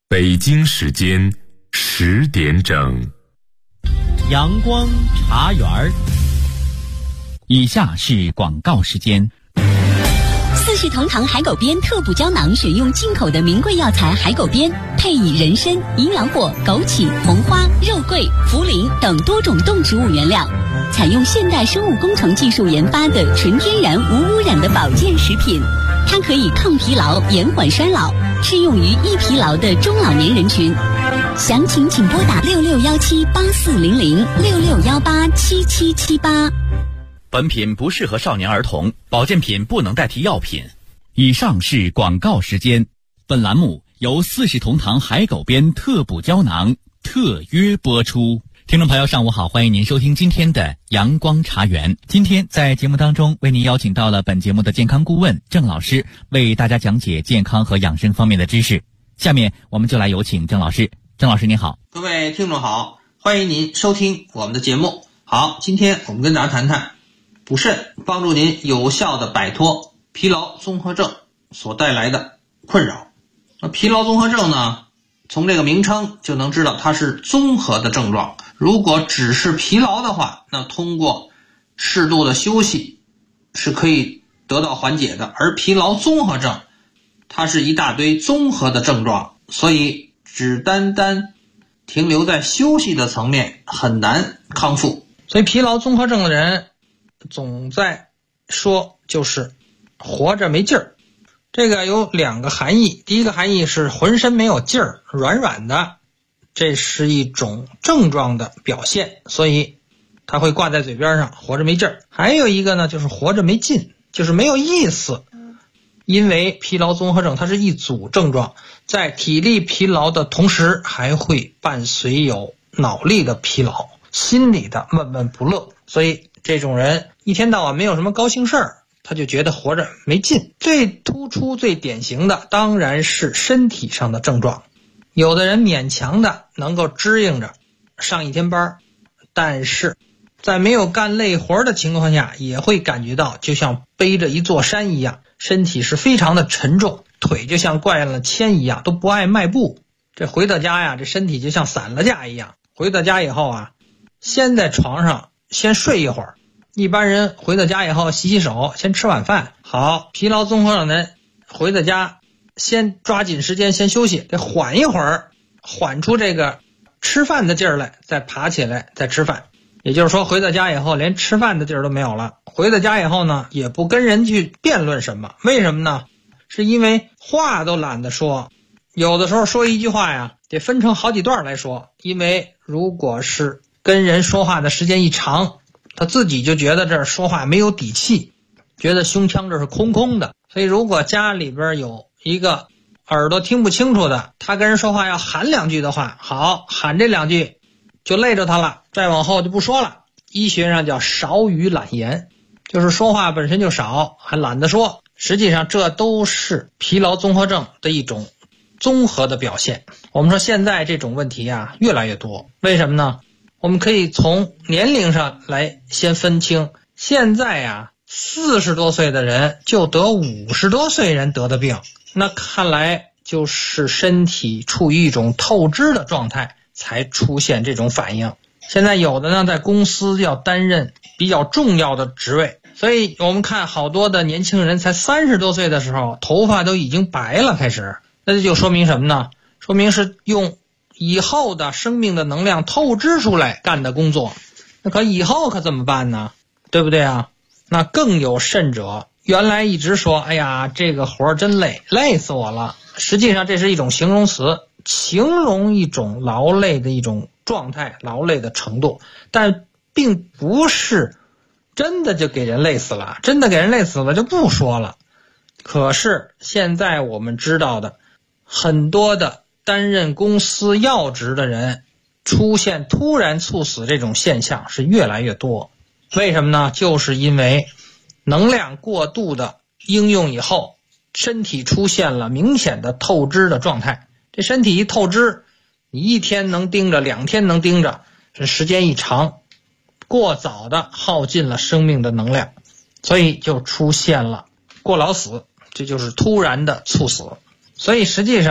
北京时间10点整。 阳光茶园儿。以下是广告时间。 四世同堂海狗鞭特补胶囊，选用进口的名贵药材海狗鞭，配以人参、营养果、枸杞、红花、肉桂、茯苓等多种动植物原料，采用现代生物工程技术研发的纯天然无污染的保健食品。它可以抗疲劳、延缓衰老，适用于易疲劳的中老年人群。详情请拨打6617840066187778。 本品不适合少年儿童，保健品不能代替药品。以上是广告时间。本栏目由四世同堂海狗鞭特补胶囊特约播出。听众朋友上午好，欢迎您收听今天的阳光茶园。今天在节目当中为您邀请到了本节目的健康顾问郑老师，为大家讲解健康和养生方面的知识。下面我们就来有请郑老师。郑老师您好。 各位听众好，欢迎您收听我们的节目。好，今天我们跟大家谈谈补肾，帮助您有效的摆脱疲劳综合症所带来的困扰。那疲劳综合症呢，从这个名称就能知道它是综合的症状。如果只是疲劳的话，那通过适度的休息是可以得到缓解的。而疲劳综合症它是一大堆综合的症状，所以只单单停留在休息的层面很难康复。所以疲劳综合症的人总在说就是活着没劲儿。这个有两个含义，第一个含义是浑身没有劲儿，软软的，这是一种症状的表现，所以它会挂在嘴边上，活着没劲儿。还有一个呢，就是活着没劲，就是没有意思。因为疲劳综合症它是一组症状，在体力疲劳的同时还会伴随有脑力的疲劳，心理的闷闷不乐，所以这种人一天到晚没有什么高兴事儿，他就觉得活着没劲。最突出最典型的当然是身体上的症状，有的人勉强的能够支应着上一天班，但是在没有干累活的情况下也会感觉到就像背着一座山一样，身体是非常的沉重，腿就像灌了铅一样，都不爱迈步。这回到家呀，这身体就像散了架一样。回到家以后啊，先在床上先睡一会儿。一般人回到家以后洗洗手，先吃晚饭。好，疲劳综合症的人回到家先抓紧时间先休息，得缓一会儿，缓出这个吃饭的劲儿来，再爬起来再吃饭。也就是说回到家以后连吃饭的劲儿都没有了。回到家以后呢，也不跟人去辩论什么。为什么呢？是因为话都懒得说。有的时候说一句话呀，得分成好几段来说，因为如果是跟人说话的时间一长，他自己就觉得这儿说话没有底气，觉得胸腔这是空空的。所以如果家里边有一个耳朵听不清楚的，他跟人说话要喊两句的话，好，喊这两句就累着他了，再往后就不说了。医学上叫少语懒言，就是说话本身就少，还懒得说。实际上这都是疲劳综合症的一种综合的表现。我们说现在这种问题啊越来越多，为什么呢？我们可以从年龄上来先分清。现在啊40多岁的人就得50多岁人得的病，那看来就是身体处于一种透支的状态才出现这种反应。现在有的呢在公司要担任比较重要的职位，所以我们看好多的年轻人才30多岁的时候头发都已经白了开始，那这就说明什么呢？说明是用以后的生命的能量透支出来干的工作。那可以后可怎么办呢？对不对啊？那更有甚者，原来一直说哎呀这个活真累，累死我了，实际上这是一种形容词，形容一种劳累的一种状态，劳累的程度，但并不是真的就给人累死了。真的给人累死了就不说了。可是现在我们知道的很多的担任公司要职的人出现突然猝死这种现象是越来越多。为什么呢？就是因为能量过度的应用以后，身体出现了明显的透支的状态。这身体一透支，你一天能盯着，2天能盯着，这时间一长，过早的耗尽了生命的能量，所以就出现了过劳死，这就是突然的猝死。所以实际上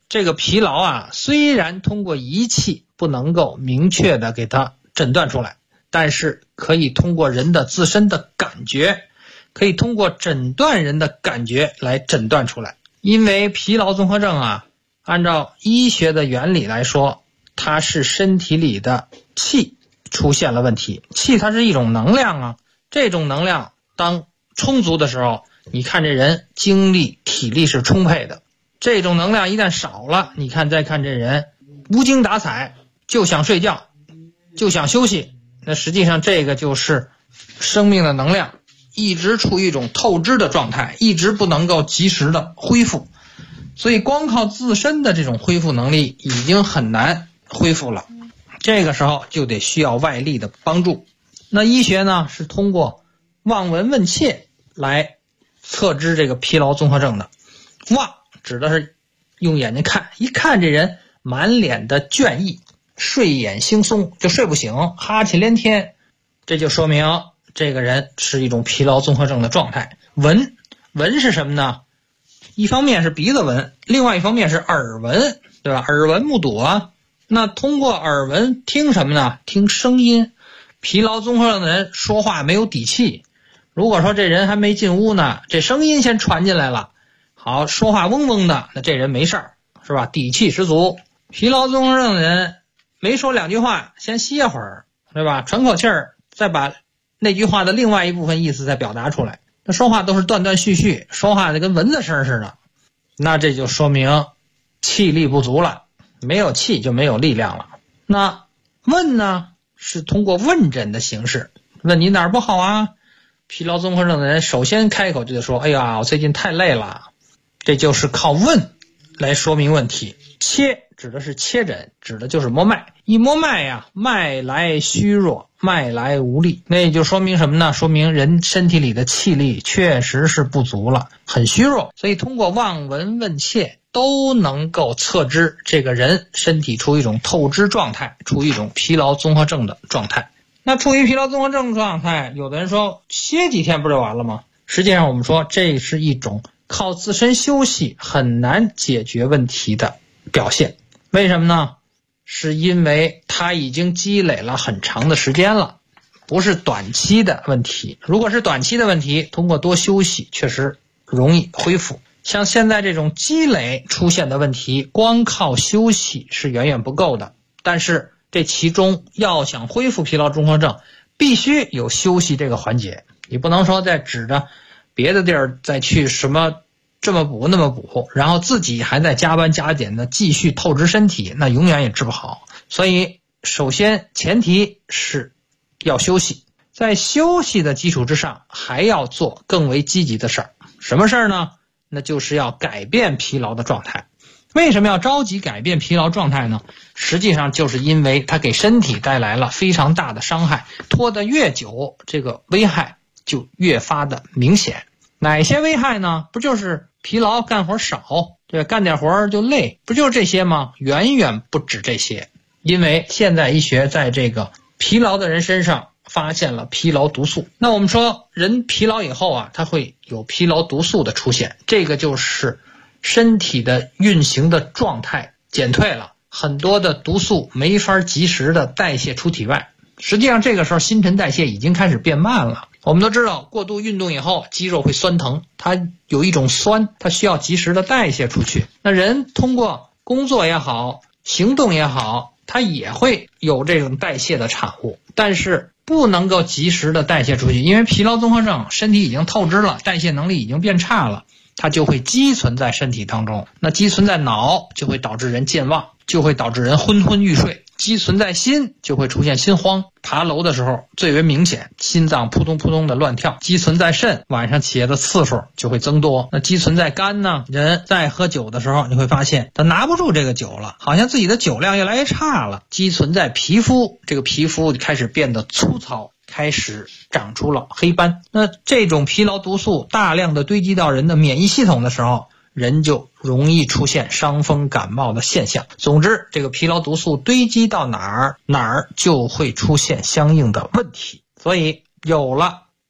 这个疲劳啊，虽然通过仪器不能够明确的给它诊断出来，但是可以通过人的自身的感觉，可以通过诊断人的感觉来诊断出来。因为疲劳综合症啊，按照医学的原理来说，它是身体里的气出现了问题。气它是一种能量啊，这种能量当充足的时候，你看这人精力体力是充沛的，这种能量一旦少了，你看再看这人无精打采，就想睡觉，就想休息，那实际上这个就是生命的能量一直处于一种透支的状态，一直不能够及时的恢复。所以光靠自身的这种恢复能力已经很难恢复了，这个时候就得需要外力的帮助。那医学呢，是通过望闻问切来测知这个疲劳综合症的。望指的是用眼睛看，一看这人满脸的倦意，睡眼惺忪，就睡不醒，哈气连天，这就说明这个人是一种疲劳综合症的状态。闻是什么呢？一方面是鼻子闻，另外一方面是耳闻，对吧？耳闻目睹啊。那通过耳闻听什么呢？听声音。疲劳综合症的人说话没有底气，如果说这人还没进屋呢，这声音先传进来了，好，说话嗡嗡的，那这人没事儿，是吧？底气十足。疲劳综合症的人没说两句话，先歇会儿，对吧？喘口气儿，再把那句话的另外一部分意思再表达出来。那说话都是断断续续，说话的跟蚊子声似的，那这就说明气力不足了，没有气就没有力量了。那问呢，是通过问诊的形式，问你哪儿不好啊？疲劳综合症的人首先开口就得说，哎呀，我最近太累了，这就是靠问来说明问题。切指的是切诊，指的就是摸脉。一摸脉呀，脉来虚弱，脉来无力，那也就说明什么呢？说明人身体里的气力确实是不足了，很虚弱。所以通过望闻问切都能够测知这个人身体处于一种透支状态，处于一种疲劳综合症的状态。那处于疲劳综合症状态，有的人说歇几天不就完了吗？实际上我们说这是一种靠自身休息很难解决问题的表现。为什么呢？是因为它已经积累了很长的时间了，不是短期的问题。如果是短期的问题，通过多休息确实容易恢复。像现在这种积累出现的问题，光靠休息是远远不够的。但是这其中要想恢复疲劳综合症，必须有休息这个环节。你不能说再指着别的地儿再去什么这么补那么补，然后自己还在加班加点的继续透支身体，那永远也治不好。所以首先前提是要休息，在休息的基础之上还要做更为积极的事儿。什么事儿呢？那就是要改变疲劳的状态。为什么要着急改变疲劳状态呢？实际上就是因为它给身体带来了非常大的伤害，拖得越久，这个危害就越发的明显。哪些危害呢？不就是疲劳，干活少，对吧？干点活就累，不就是这些吗？远远不止这些。因为现代医学在这个疲劳的人身上发现了疲劳毒素。那我们说人疲劳以后啊，它会有疲劳毒素的出现，这个就是身体的运行的状态减退了，很多的毒素没法及时的代谢出体外。实际上这个时候新陈代谢已经开始变慢了。我们都知道过度运动以后肌肉会酸疼，它有一种酸，它需要及时的代谢出去。那人通过工作也好，行动也好，它也会有这种代谢的产物，但是不能够及时的代谢出去，因为疲劳综合症身体已经透支了，代谢能力已经变差了，它就会积存在身体当中。那积存在脑就会导致人健忘，就会导致人昏昏欲睡。积存在心就会出现心慌，爬楼的时候最为明显，心脏扑通扑通的乱跳。积存在肾，晚上起夜的次数就会增多。那积存在肝呢，人在喝酒的时候你会发现他拿不住这个酒了，好像自己的酒量越来越差了。积存在皮肤，这个皮肤开始变得粗糙，开始长出了黑斑。那这种疲劳毒素大量的堆积到人的免疫系统的时候，人就容易出现伤风感冒的现象。总之这个疲劳毒素堆积到哪儿就会出现相应的问题。所以有了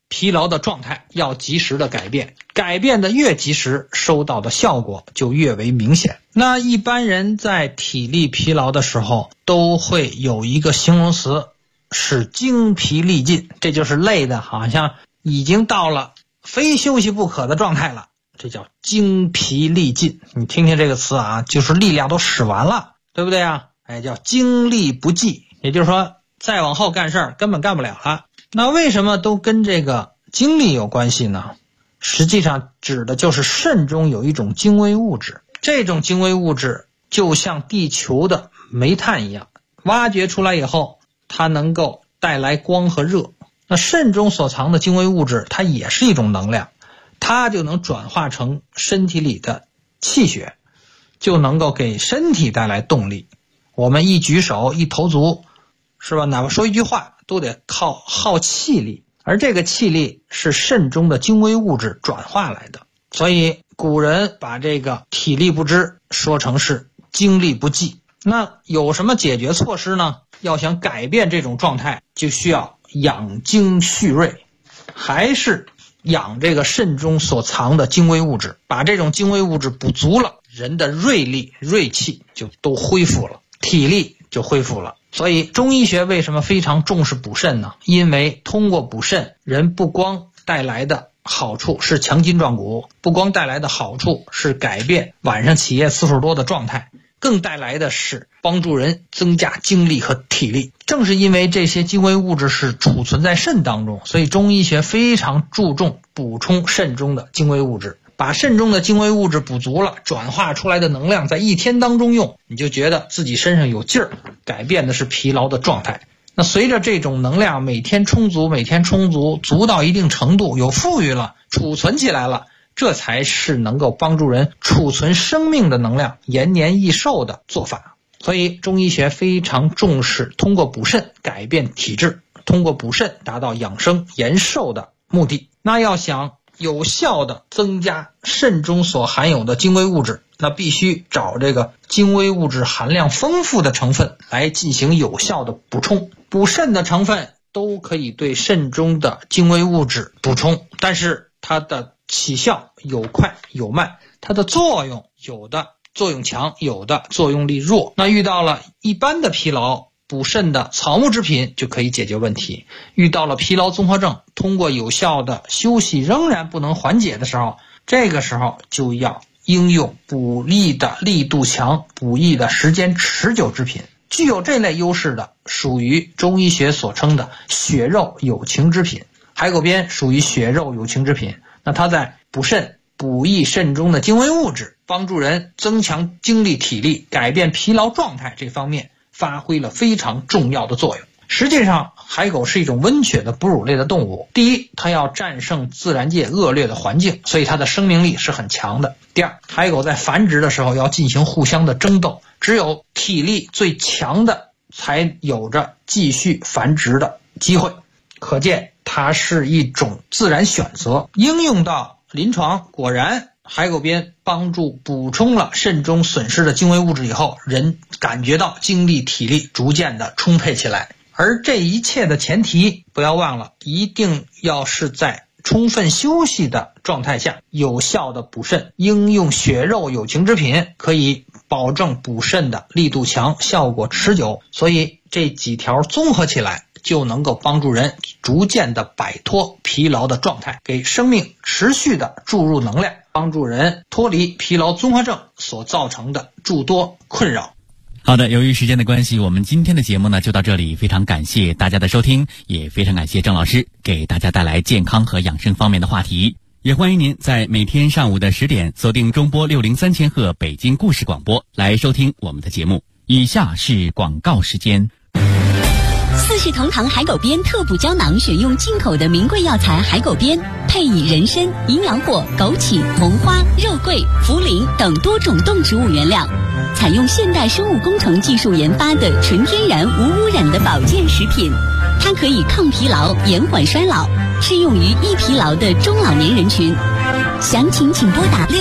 疲劳的状态要及时的改变，改变的越及时，收到的效果就越为明显。那一般人在体力疲劳的时候都会有一个形容词是精疲力尽，这就是累的好像已经到了非休息不可的状态了，这叫精疲力尽。你听听这个词啊，就是力量都使完了，对不对啊？叫精力不济，也就是说再往后干事儿根本干不了了。那为什么都跟这个精力有关系呢？实际上指的就是肾中有一种精微物质，这种精微物质就像地球的煤炭一样，挖掘出来以后它能够带来光和热。那肾中所藏的精微物质它也是一种能量，它就能转化成身体里的气血，就能够给身体带来动力。我们一举手一投足，是吧？哪怕说一句话都得靠耗气力，而这个气力是肾中的精微物质转化来的。所以古人把这个体力不支说成是精力不济。那有什么解决措施呢？要想改变这种状态，就需要养精蓄锐，还是养这个肾中所藏的精微物质，把这种精微物质补足了，人的锐力锐气就都恢复了，体力就恢复了。所以中医学为什么非常重视补肾呢？因为通过补肾，人不光带来的好处是强筋壮骨，不光带来的好处是改变晚上起夜次数多的状态，更带来的是帮助人增加精力和体力。正是因为这些精微物质是储存在肾当中，所以中医学非常注重补充肾中的精微物质。把肾中的精微物质补足了，转化出来的能量在一天当中用，你就觉得自己身上有劲儿，改变的是疲劳的状态。那随着这种能量每天充足，足到一定程度，有富裕了，储存起来了，这才是能够帮助人储存生命的能量，延年益寿的做法。所以中医学非常重视通过补肾改变体质，通过补肾达到养生延寿的目的。那要想有效的增加肾中所含有的精微物质，那必须找这个精微物质含量丰富的成分来进行有效的补充。补肾的成分都可以对肾中的精微物质补充，但是它的起效有快有慢，它的作用有的作用强，有的作用力弱。那遇到了一般的疲劳，补肾的草木之品就可以解决问题。遇到了疲劳综合症，通过有效的休息仍然不能缓解的时候，这个时候就要应用补益的力度强、补益的时间持久之品。具有这类优势的属于中医学所称的血肉有情之品。海狗鞭属于血肉有情之品，那它在补肾、补益肾中的精微物质，帮助人增强精力体力、改变疲劳状态这方面发挥了非常重要的作用。实际上海狗是一种温血的哺乳类的动物，第一，它要战胜自然界恶劣的环境，所以它的生命力是很强的。第二，海狗在繁殖的时候要进行互相的争斗，只有体力最强的才有着继续繁殖的机会，可见它是一种自然选择。应用到临床，果然海狗鞭帮助补充了肾中损失的精微物质以后，人感觉到精力体力逐渐的充沛起来。而这一切的前提不要忘了，一定要是在充分休息的状态下有效的补肾，应用血肉有情之品，可以保证补肾的力度强，效果持久。所以这几条综合起来，就能够帮助人逐渐的摆脱疲劳的状态，给生命持续的注入能量，帮助人脱离疲劳综合症所造成的诸多困扰。 好的，由于时间的关系，我们今天的节目呢就到这里，非常感谢大家的收听，也非常感谢郑老师给大家带来健康和养生方面的话题。也欢迎您在每天上午的10点锁定中波603千赫北京故事广播来收听我们的节目。以下是广告时间。 四世同堂海狗鞭特补胶囊选用进口的名贵药材海狗鞭，配以人参、营养果、枸杞、红花、肉桂、茯苓等多种动植物原料，采用现代生物工程技术研发的纯天然无污染的保健食品。它可以抗疲劳、延缓衰老，适用于易疲劳的中老年人群。详情请拨打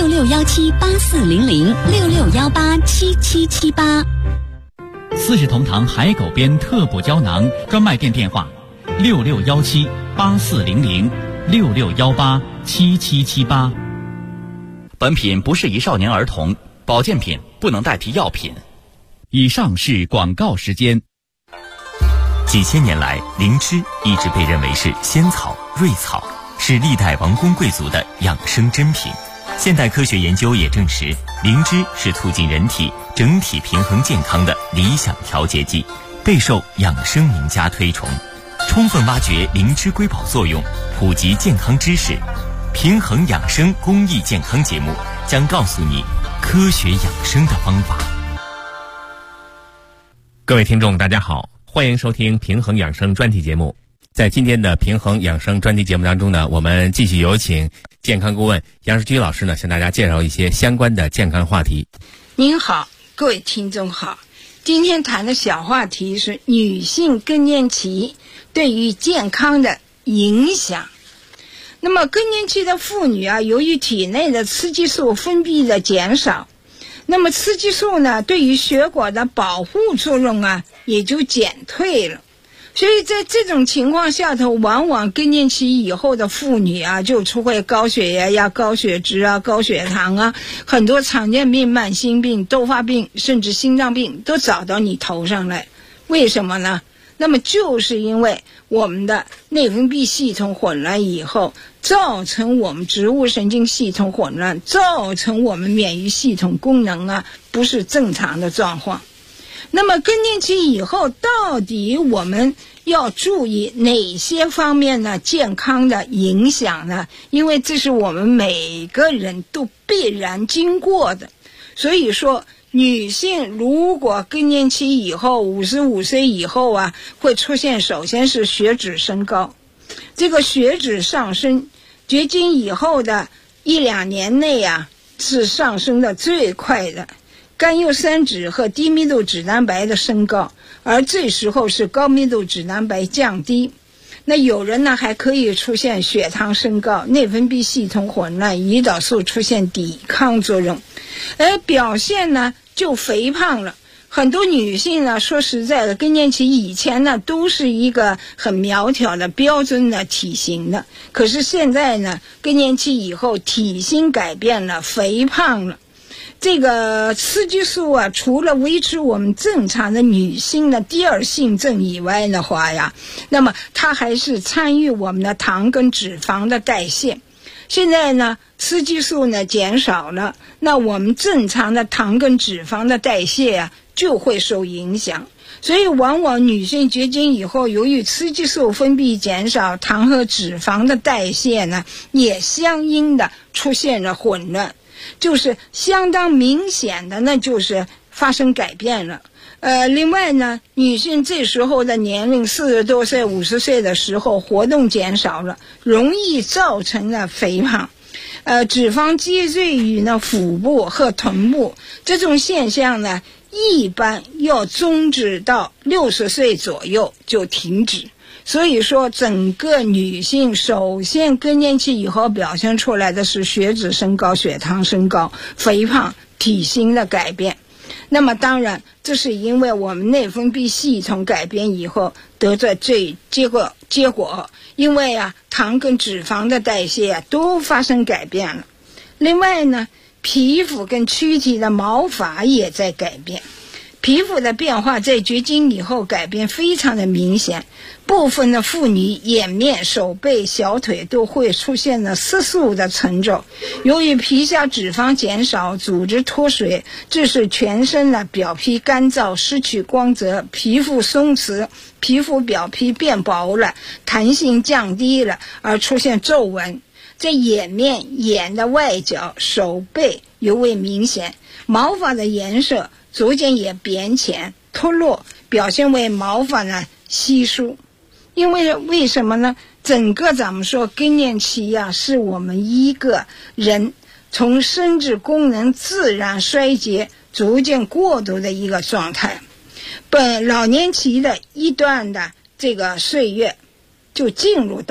6617840066187778。 四世同堂海狗鞭特补胶囊专卖店电话：6617840066187778。 66187778。本品不适宜少年儿童，保健品不能代替药品。以上是广告时间。 几千年来，灵芝一直被认为是仙草、瑞草，是历代王公贵族的养生珍品。现代科学研究也证实，灵芝是促进人体整体平衡健康的理想调节剂，备受养生名家推崇。充分挖掘灵芝瑰宝作用，普及健康知识，平衡养生公益健康节目将告诉你科学养生的方法。 各位听众大家好，欢迎收听平衡养生专题节目。在今天的平衡养生专题节目当中呢，我们继续有请健康顾问杨世居老师呢，向大家介绍一些相关的健康话题。 您好，各位听众好，今天谈的小话题是女性更年期对于健康的影响。那么更年期的妇女啊，由于体内的雌激素分泌的减少，那么雌激素呢，对于血管的保护作用啊，也就减退了。所以在这种情况下头，往往更年期以后的妇女啊，就出会高血压呀、高血脂啊、高血糖啊，很多常见病、慢性病、多发病，甚至心脏病都找到你头上来。为什么呢？那么就是因为我们的内分泌系统混乱以后，造成我们植物神经系统混乱，造成我们免疫系统功能啊不是正常的状况。那么更年期以后，到底我们要注意哪些方面呢？健康的影响呢？因为这是我们每个人都必然经过的。所以说，女性如果更年期以后55岁以后啊，会出现首先是血脂升高，这个血脂上升，绝经以后的1-2年内啊，是上升的最快的。甘油三酯和低密度脂蛋白的升高，而这时候是高密度脂蛋白降低。那有人呢还可以出现血糖升高、内分泌系统混乱、胰岛素出现抵抗作用，而表现呢就肥胖了。很多女性呢，说实在的，更年期以前呢都是一个很苗条的标准的体型的，可是现在呢，更年期以后体型改变了，肥胖了。这个雌激素啊，除了维持我们正常的女性的第二性征以外的话呀，那么它还是参与我们的糖跟脂肪的代谢。现在呢，雌激素呢减少了，那我们正常的糖跟脂肪的代谢啊就会受影响。所以往往女性绝经以后，由于雌激素分泌减少，糖和脂肪的代谢呢也相应的出现了混乱。就是相当明显的呢，就是发生改变了。另外呢，女性这时候的年龄40多岁、50岁的时候，活动减少了，容易造成了肥胖。脂肪积聚于呢腹部和臀部，这种现象呢，一般要终止到60岁左右就停止。所以说，整个女性首先更年期以后表现出来的是血脂升高、血糖升高、肥胖、体型的改变。那么当然，这是因为我们内分泌系统改变以后得这结果，因为啊糖跟脂肪的代谢啊都发生改变了。另外呢，皮肤跟躯体的毛发也在改变。皮肤的变化在绝经以后改变非常的明显，部分的妇女眼面、手背、小腿都会出现了色素的沉着。由于皮下脂肪减少，组织脱水，致使全身的表皮干燥、失去光泽，皮肤松弛，皮肤表皮变薄了，弹性降低了，而出现皱纹。在眼面、眼的外角、手背尤为明显，毛发的颜色逐渐也变浅脱落，表现为毛发呢稀疏。因为什么呢？整个咱们说更年期啊，是我们一个人从生殖功能自然衰竭逐渐过渡的一个状态。老年期的一段的这个岁月就进入到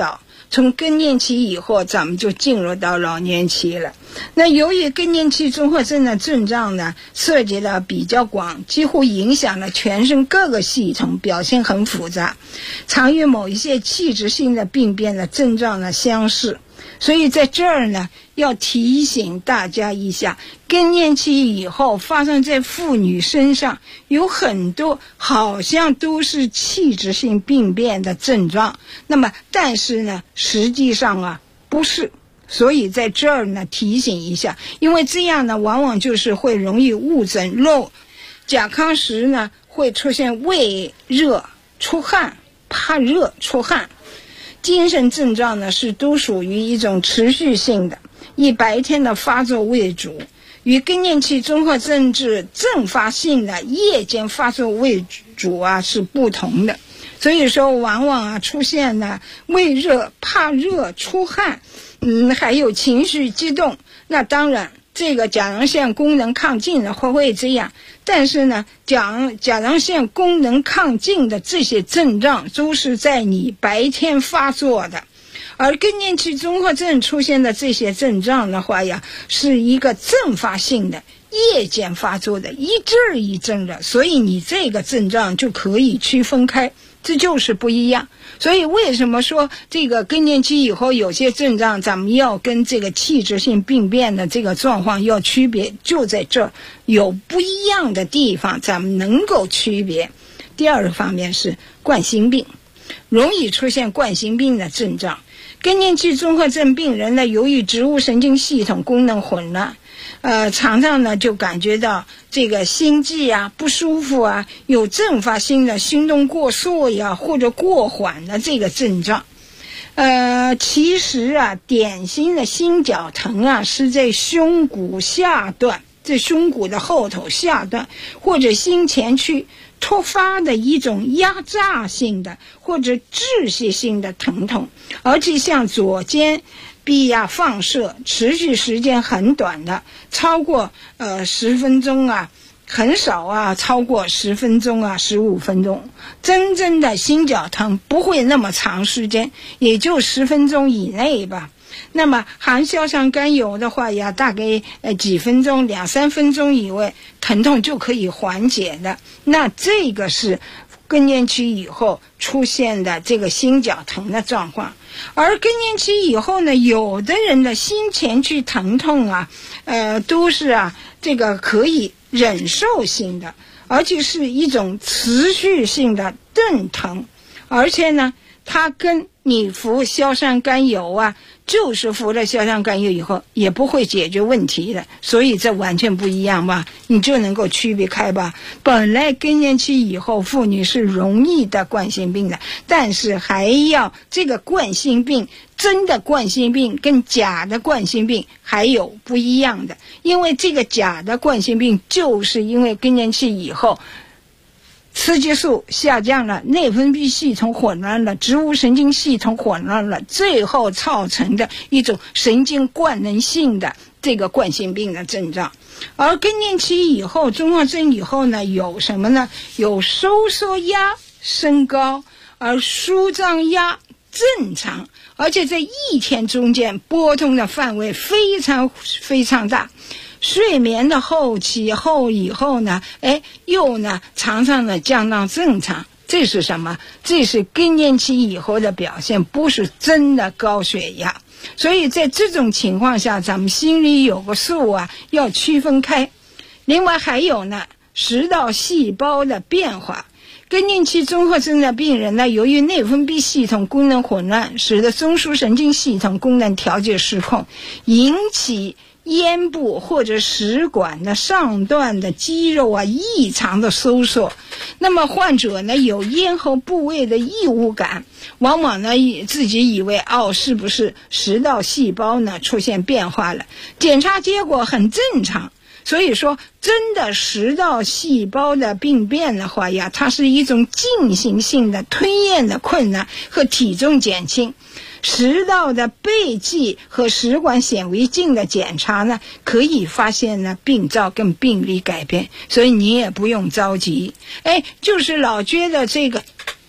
从更年期以后咱们就进入到老年期了。那由于更年期综合症的症状呢涉及的比较广，几乎影响了全身各个系统，表现很复杂，常与某一些器质性的病变的症状呢相似。所以在这儿呢要提醒大家一下，更年期以后发生在妇女身上有很多好像都是器质性病变的症状，那么但是呢实际上不是。所以在这儿呢提醒一下，因为这样呢往往就是会容易误诊漏。甲亢时呢会出现胃热、出汗、怕热、出汗。精神症状呢都属于一种持续性的，以白天的发作为主，与更年期综合症阵发性的夜间发作为主是不同的。所以说往往出现了胃热、怕热、出汗，还有情绪激动。那当然这个甲状腺功能亢进的会这样，但是呢甲状腺功能亢进的这些症状都是在你白天发作的，而更年期综合症出现的这些症状的话是一个阵发性的夜间发作的，一阵一阵的，所以你这个症状就可以区分开，这就是不一样。所以为什么说这个更年期以后有些症状咱们要跟这个器质性病变的这个状况要区别，就在这儿有不一样的地方咱们能够区别。第二个方面是冠心病，容易出现冠心病的症状。更年期综合症病人呢由于植物神经系统功能混乱，常常呢就感觉到这个心悸不舒服有阵发性的心动过速或者过缓的这个症状。其实典型的心绞疼是在胸骨下段，在胸骨的后头下段或者心前区突发的一种压榨性的或者窒息性的疼痛，而且向左肩臂放射，持续时间很短的，超过10分钟很少超过10分钟15分钟。真正的心绞疼不会那么长时间，也就10分钟以内吧。那么含硝酸甘油的话大概几分钟2-3分钟以内疼痛就可以缓解的。那这个是更年期以后出现的这个心绞疼的状况。而更年期以后呢，有的人的心前区疼痛都是这个可以忍受性的，而且是一种持续性的钝疼，而且呢它跟你服硝酸甘油就是服了硝酸甘油以后也不会解决问题的，所以这完全不一样吧，你就能够区别开吧。本来更年期以后妇女是容易得冠心病的，但是还要这个冠心病，真的冠心病跟假的冠心病还有不一样的。因为这个假的冠心病就是因为更年期以后雌激素下降了，内分泌系统混乱了，植物神经系统混乱了，最后造成的一种神经官能性的这个冠心病的症状。而更年期以后综合症以后呢有什么呢？有收缩压升高，而舒张压正常，而且在一天中间波动的范围非常非常大。睡眠的后期以后呢又呢常常呢降到正常。这是什么？这是更年期以后的表现，不是真的高血压。所以在这种情况下咱们心里有个数要区分开。另外还有呢食道细胞的变化。更年期综合症的病人呢，由于内分泌系统功能混乱，使得中枢神经系统功能调节失控，引起咽部或者食管的上段的肌肉异常的收缩。那么患者呢有咽喉部位的异物感，往往呢自己以为是不是食道细胞呢出现变化了，检查结果很正常。所以说真的食道细胞的病变的话它是一种进行性的吞咽的困难和体重减轻。食道的背迹和食管显微镜的检查呢可以发现呢病灶跟病理改变，所以你也不用着急。就是老觉得这个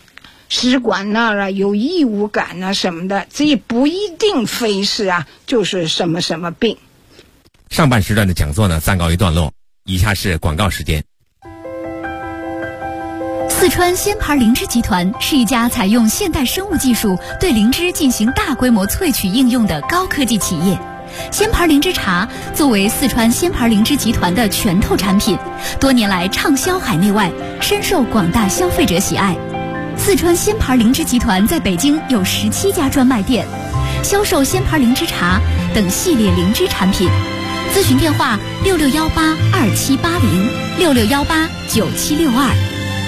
食管那儿啊有异物感啊什么的，这也不一定非是就是什么什么病。 上半时段的讲座呢暂告一段落，以下是广告时间。 四川仙牌灵芝集团是一家采用现代生物技术对灵芝进行大规模萃取应用的高科技企业。仙牌灵芝茶作为四川仙牌灵芝集团的拳头产品，多年来畅销海内外，深受广大消费者喜爱。四川仙牌灵芝集团在北京有17家专卖店，销售仙牌灵芝茶等系列灵芝产品。咨询电话66182780，66189762。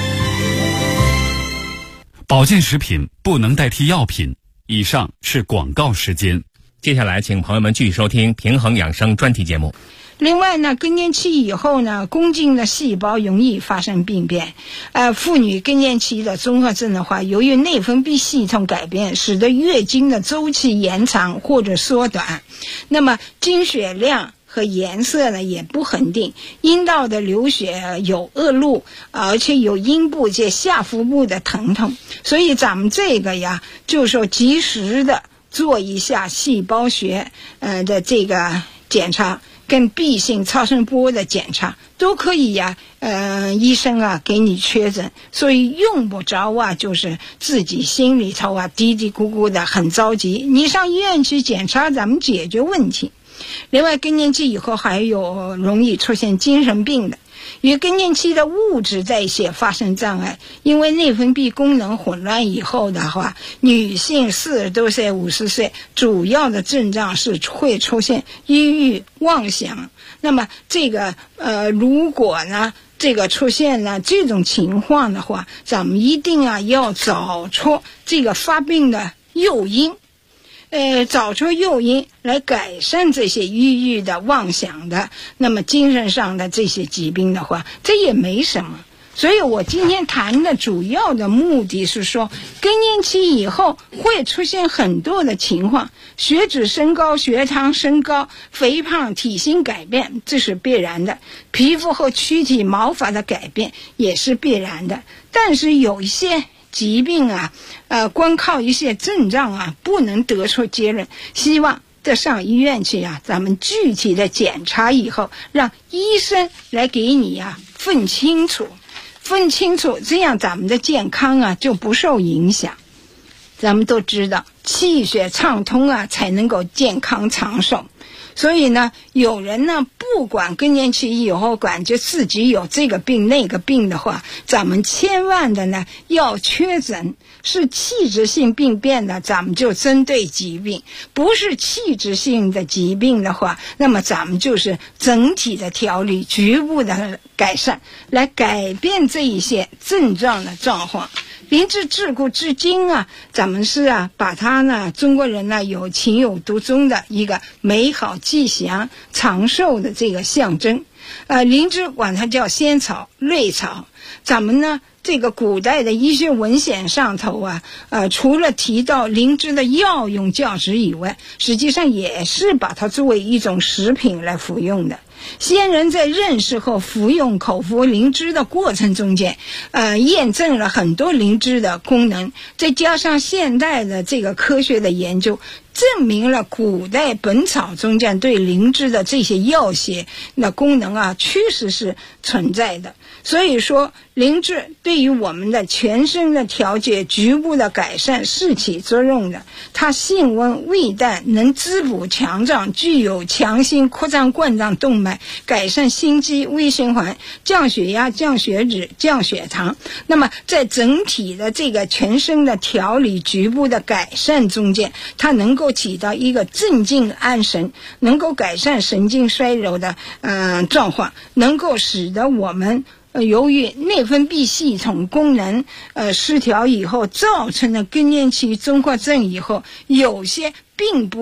保健食品不能代替药品。以上是广告时间。 接下来请朋友们继续收听平衡养生专题节目。 另外呢，更年期以后呢，宫颈的细胞容易发生病变。妇女更年期的综合症的话，由于内分泌系统改变，使得月经的周期延长或者缩短，那么经血量和颜色呢也不恒定，阴道的流血有恶露，而且有阴部及下腹部的疼痛。所以咱们这个就是说及时的做一下细胞学的这个检查，跟 B 性超声波的检查都可以医生给你确诊，所以用不着就是自己心里头嘀嘀咕咕的很着急，你上医院去检查，咱们解决问题。另外更年期以后还有容易出现精神病的，与更年期的物质代谢发生障碍，因为内分泌功能混乱以后的话，女性40多岁50岁主要的症状是会出现抑郁妄想。那么这个如果呢这个出现了这种情况的话，咱们一定要找出这个发病的诱因，找出诱因来改善这些抑郁的妄想的，那么精神上的这些疾病的话，这也没什么。所以我今天谈的主要的目的是说，更年期以后会出现很多的情况，血脂升高、血糖升高、肥胖、体型改变，这是必然的，皮肤和躯体毛发的改变也是必然的。但是有一些疾病光靠一些症状不能得出结论，希望得上医院去咱们具体的检查以后，让医生来给你分清楚，这样咱们的健康就不受影响。咱们都知道气血畅通才能够健康长寿，所以呢有人呢不管更年期以后感觉自己有这个病那个病的话，咱们千万的呢要确诊是器质性病变的，咱们就针对疾病；不是器质性的疾病的话，那么咱们就是整体的调理，局部的改善，来改变这一些症状的状况。灵芝自古至今咱们是把它呢，中国人呢有情有独钟的一个美好吉祥长寿的这个象征。灵芝管它叫仙草、瑞草。咱们呢这个古代的医学文献上头除了提到灵芝的药用价值以外，实际上也是把它作为一种食品来服用的。先人在认识和服用口服灵芝的过程中间验证了很多灵芝的功能，再加上现代的这个科学的研究，证明了古代本草中间对灵芝的这些药学的功能确实是存在的。所以说灵芝对于我们的全身的调节、局部的改善是起作用的。它性温味淡，能滋补强壮，具有强心扩张冠状动脉，改善心肌微循环，降血压、降血脂、降血糖。那么在整体的这个全身的调理、局部的改善中间，它能够起到一个镇静安神，能够改善神经衰弱的状况，能够使得我们由于内分泌系统功能失调以后造成的更年期综合症以后，有些并不